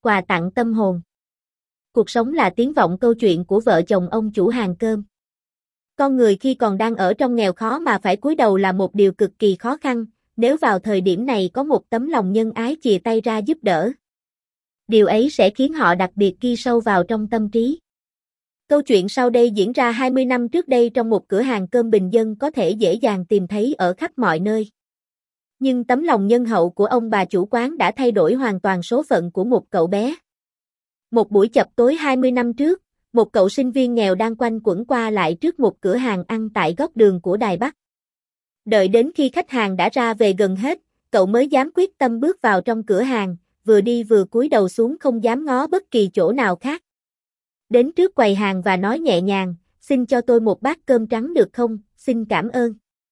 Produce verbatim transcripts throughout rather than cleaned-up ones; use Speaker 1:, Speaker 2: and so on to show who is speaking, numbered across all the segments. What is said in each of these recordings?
Speaker 1: quà tặng tâm hồn. Cuộc sống là tiếng vọng câu chuyện của vợ chồng ông chủ hàng cơm. Con người khi còn đang ở trong nghèo khó mà phải cúi đầu là một điều cực kỳ khó khăn, nếu vào thời điểm này có một tấm lòng nhân ái chìa tay ra giúp đỡ. Điều ấy sẽ khiến họ đặc biệt ghi sâu vào trong tâm trí. Câu chuyện sau đây diễn ra hai mươi năm trước đây trong một cửa hàng cơm bình dân có thể dễ dàng tìm thấy ở khắp mọi nơi. Nhưng tấm lòng nhân hậu của ông bà chủ quán đã thay đổi hoàn toàn số phận của một cậu bé. Một buổi chập tối hai mươi năm trước, một cậu sinh viên nghèo đang quanh quẩn qua lại trước một cửa hàng ăn tại góc đường của Đài Bắc. Đợi đến khi khách hàng đã ra về gần hết, cậu mới dám quyết tâm bước vào trong cửa hàng, vừa đi vừa cúi đầu xuống không dám ngó bất kỳ chỗ nào khác. Đến trước quầy hàng và nói nhẹ nhàng, xin cho tôi một bát cơm trắng được không, xin cảm ơn.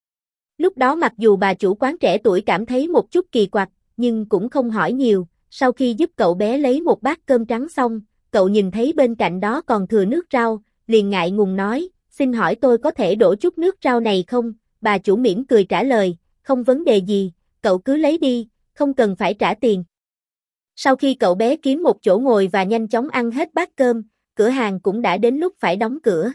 Speaker 1: Lúc đó mặc dù bà chủ quán trẻ tuổi cảm thấy một chút kỳ quặc, nhưng cũng không hỏi nhiều, sau khi giúp cậu bé lấy một bát cơm trắng xong, cậu nhìn thấy bên cạnh đó còn thừa nước rau, liền ngại ngùng nói, xin hỏi tôi có thể đổ chút nước rau này không? Bà chủ mỉm cười trả lời, không vấn đề gì, cậu cứ lấy đi, không cần phải trả tiền. Sau khi cậu bé kiếm một chỗ ngồi và nhanh chóng ăn hết bát cơm, cửa hàng cũng đã đến lúc phải đóng cửa.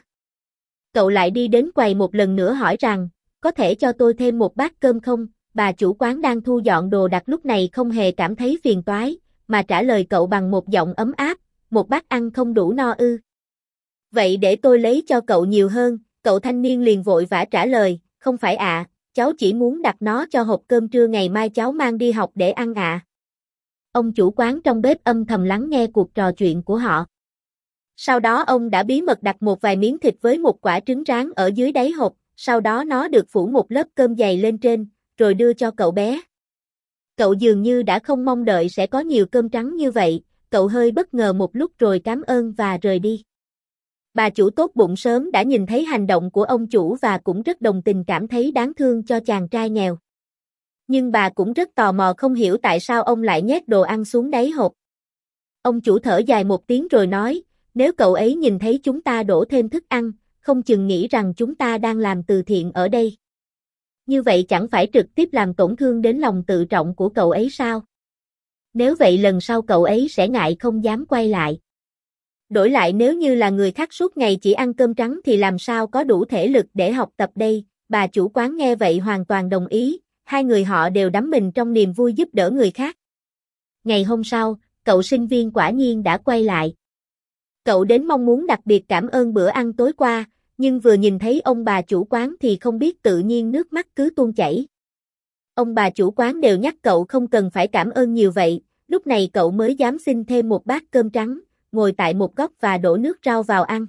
Speaker 1: Cậu lại đi đến quầy một lần nữa hỏi rằng, có thể cho tôi thêm một bát cơm không? Bà chủ quán đang thu dọn đồ đạc lúc này không hề cảm thấy phiền toái, mà trả lời cậu bằng một giọng ấm áp, một bát ăn không đủ no ư. Vậy để tôi lấy cho cậu nhiều hơn, cậu thanh niên liền vội vã trả lời, không phải ạ, à, cháu chỉ muốn đặt nó cho hộp cơm trưa ngày mai cháu mang đi học để ăn ạ. À. Ông chủ quán trong bếp âm thầm lắng nghe cuộc trò chuyện của họ. Sau đó ông đã bí mật đặt một vài miếng thịt với một quả trứng rán ở dưới đáy hộp, sau đó nó được phủ một lớp cơm dày lên trên, rồi đưa cho cậu bé. Cậu dường như đã không mong đợi sẽ có nhiều cơm trắng như vậy, cậu hơi bất ngờ một lúc rồi cảm ơn và rời đi. Bà chủ tốt bụng sớm đã nhìn thấy hành động của ông chủ và cũng rất đồng tình cảm thấy đáng thương cho chàng trai nghèo. Nhưng bà cũng rất tò mò không hiểu tại sao ông lại nhét đồ ăn xuống đáy hộp. Ông chủ thở dài một tiếng rồi nói, nếu cậu ấy nhìn thấy chúng ta đổ thêm thức ăn, không chừng nghĩ rằng chúng ta đang làm từ thiện ở đây. Như vậy chẳng phải trực tiếp làm tổn thương đến lòng tự trọng của cậu ấy sao? Nếu vậy lần sau cậu ấy sẽ ngại không dám quay lại. Đổi lại nếu như là người khác suốt ngày chỉ ăn cơm trắng thì làm sao có đủ thể lực để học tập đây? Bà chủ quán nghe vậy hoàn toàn đồng ý, hai người họ đều đắm mình trong niềm vui giúp đỡ người khác. Ngày hôm sau, cậu sinh viên quả nhiên đã quay lại. Cậu đến mong muốn đặc biệt cảm ơn bữa ăn tối qua, nhưng vừa nhìn thấy ông bà chủ quán thì không biết tự nhiên nước mắt cứ tuôn chảy. Ông bà chủ quán đều nhắc cậu không cần phải cảm ơn nhiều vậy, lúc này cậu mới dám xin thêm một bát cơm trắng, ngồi tại một góc và đổ nước rau vào ăn.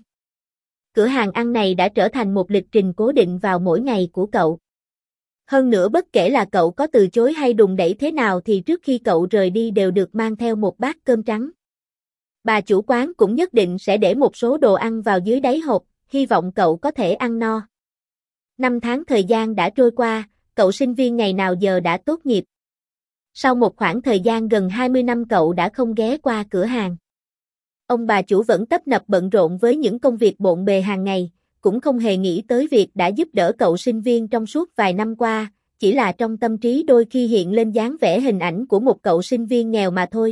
Speaker 1: Cửa hàng ăn này đã trở thành một lịch trình cố định vào mỗi ngày của cậu. Hơn nữa bất kể là cậu có từ chối hay đùn đẩy thế nào thì trước khi cậu rời đi đều được mang theo một bát cơm trắng. Bà chủ quán cũng nhất định sẽ để một số đồ ăn vào dưới đáy hộp, hy vọng cậu có thể ăn no. Năm tháng thời gian đã trôi qua, cậu sinh viên ngày nào giờ đã tốt nghiệp. Sau một khoảng thời gian gần hai mươi năm cậu đã không ghé qua cửa hàng. Ông bà chủ vẫn tấp nập bận rộn với những công việc bộn bề hàng ngày, cũng không hề nghĩ tới việc đã giúp đỡ cậu sinh viên trong suốt vài năm qua, chỉ là trong tâm trí đôi khi hiện lên dáng vẻ hình ảnh của một cậu sinh viên nghèo mà thôi.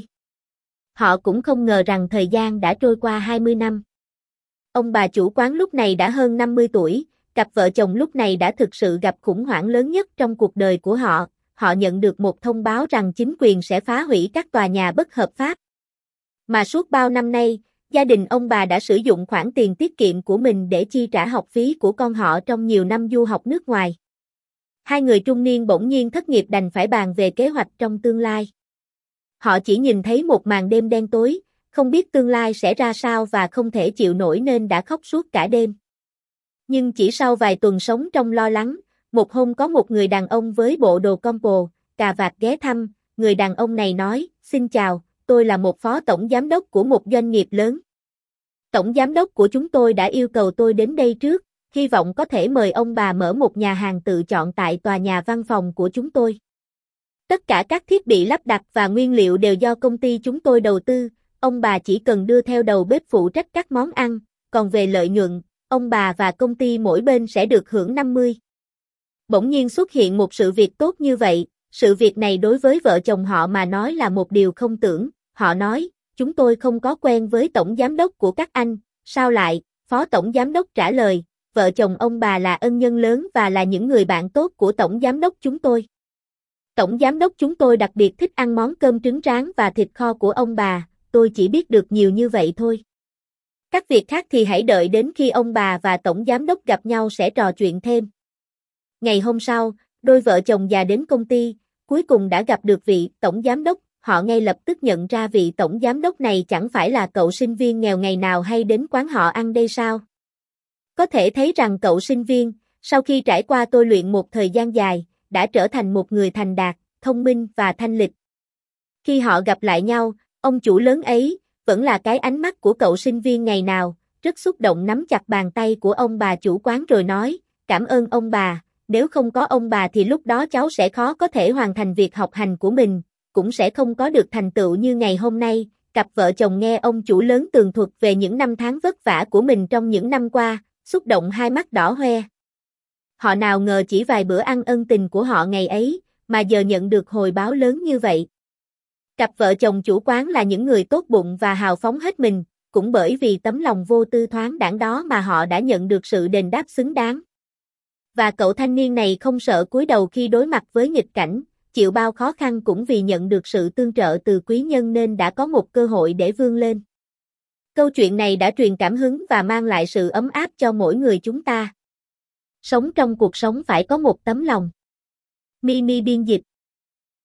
Speaker 1: Họ cũng không ngờ rằng thời gian đã trôi qua hai mươi năm. Ông bà chủ quán lúc này đã hơn năm mươi tuổi, cặp vợ chồng lúc này đã thực sự gặp khủng hoảng lớn nhất trong cuộc đời của họ, họ nhận được một thông báo rằng chính quyền sẽ phá hủy các tòa nhà bất hợp pháp. Mà suốt bao năm nay, gia đình ông bà đã sử dụng khoản tiền tiết kiệm của mình để chi trả học phí của con họ trong nhiều năm du học nước ngoài. Hai người trung niên bỗng nhiên thất nghiệp đành phải bàn về kế hoạch trong tương lai. Họ chỉ nhìn thấy một màn đêm đen tối, không biết tương lai sẽ ra sao và không thể chịu nổi nên đã khóc suốt cả đêm. Nhưng chỉ sau vài tuần sống trong lo lắng, một hôm có một người đàn ông với bộ đồ compo, cà vạt ghé thăm, người đàn ông này nói, xin chào, tôi là một phó tổng giám đốc của một doanh nghiệp lớn. Tổng giám đốc của chúng tôi đã yêu cầu tôi đến đây trước, hy vọng có thể mời ông bà mở một nhà hàng tự chọn tại tòa nhà văn phòng của chúng tôi. Tất cả các thiết bị lắp đặt và nguyên liệu đều do công ty chúng tôi đầu tư, ông bà chỉ cần đưa theo đầu bếp phụ trách các món ăn, còn về lợi nhuận, ông bà và công ty mỗi bên sẽ được hưởng năm mươi. Bỗng nhiên xuất hiện một sự việc tốt như vậy, sự việc này đối với vợ chồng họ mà nói là một điều không tưởng, họ nói, chúng tôi không có quen với tổng giám đốc của các anh, sao lại, phó tổng giám đốc trả lời, vợ chồng ông bà là ân nhân lớn và là những người bạn tốt của tổng giám đốc chúng tôi. Tổng giám đốc chúng tôi đặc biệt thích ăn món cơm trứng rán và thịt kho của ông bà, tôi chỉ biết được nhiều như vậy thôi. Các việc khác thì hãy đợi đến khi ông bà và tổng giám đốc gặp nhau sẽ trò chuyện thêm. Ngày hôm sau, đôi vợ chồng già đến công ty, cuối cùng đã gặp được vị tổng giám đốc, họ ngay lập tức nhận ra vị tổng giám đốc này chẳng phải là cậu sinh viên nghèo ngày nào hay đến quán họ ăn đây sao? Có thể thấy rằng cậu sinh viên, sau khi trải qua tôi luyện một thời gian dài, đã trở thành một người thành đạt, thông minh và thanh lịch. Khi họ gặp lại nhau, ông chủ lớn ấy, vẫn là cái ánh mắt của cậu sinh viên ngày nào, rất xúc động nắm chặt bàn tay của ông bà chủ quán rồi nói, cảm ơn ông bà, nếu không có ông bà thì lúc đó cháu sẽ khó có thể hoàn thành việc học hành của mình, cũng sẽ không có được thành tựu như ngày hôm nay. Cặp vợ chồng nghe ông chủ lớn tường thuật về những năm tháng vất vả của mình trong những năm qua, xúc động hai mắt đỏ hoe. Họ nào ngờ chỉ vài bữa ăn ân tình của họ ngày ấy, mà giờ nhận được hồi báo lớn như vậy. Cặp vợ chồng chủ quán là những người tốt bụng và hào phóng hết mình, cũng bởi vì tấm lòng vô tư thoáng đãng đó mà họ đã nhận được sự đền đáp xứng đáng. Và cậu thanh niên này không sợ cúi đầu khi đối mặt với nghịch cảnh, chịu bao khó khăn cũng vì nhận được sự tương trợ từ quý nhân nên đã có một cơ hội để vươn lên. Câu chuyện này đã truyền cảm hứng và mang lại sự ấm áp cho mỗi người chúng ta. Sống trong cuộc sống phải có một tấm lòng. Mimi biên dịch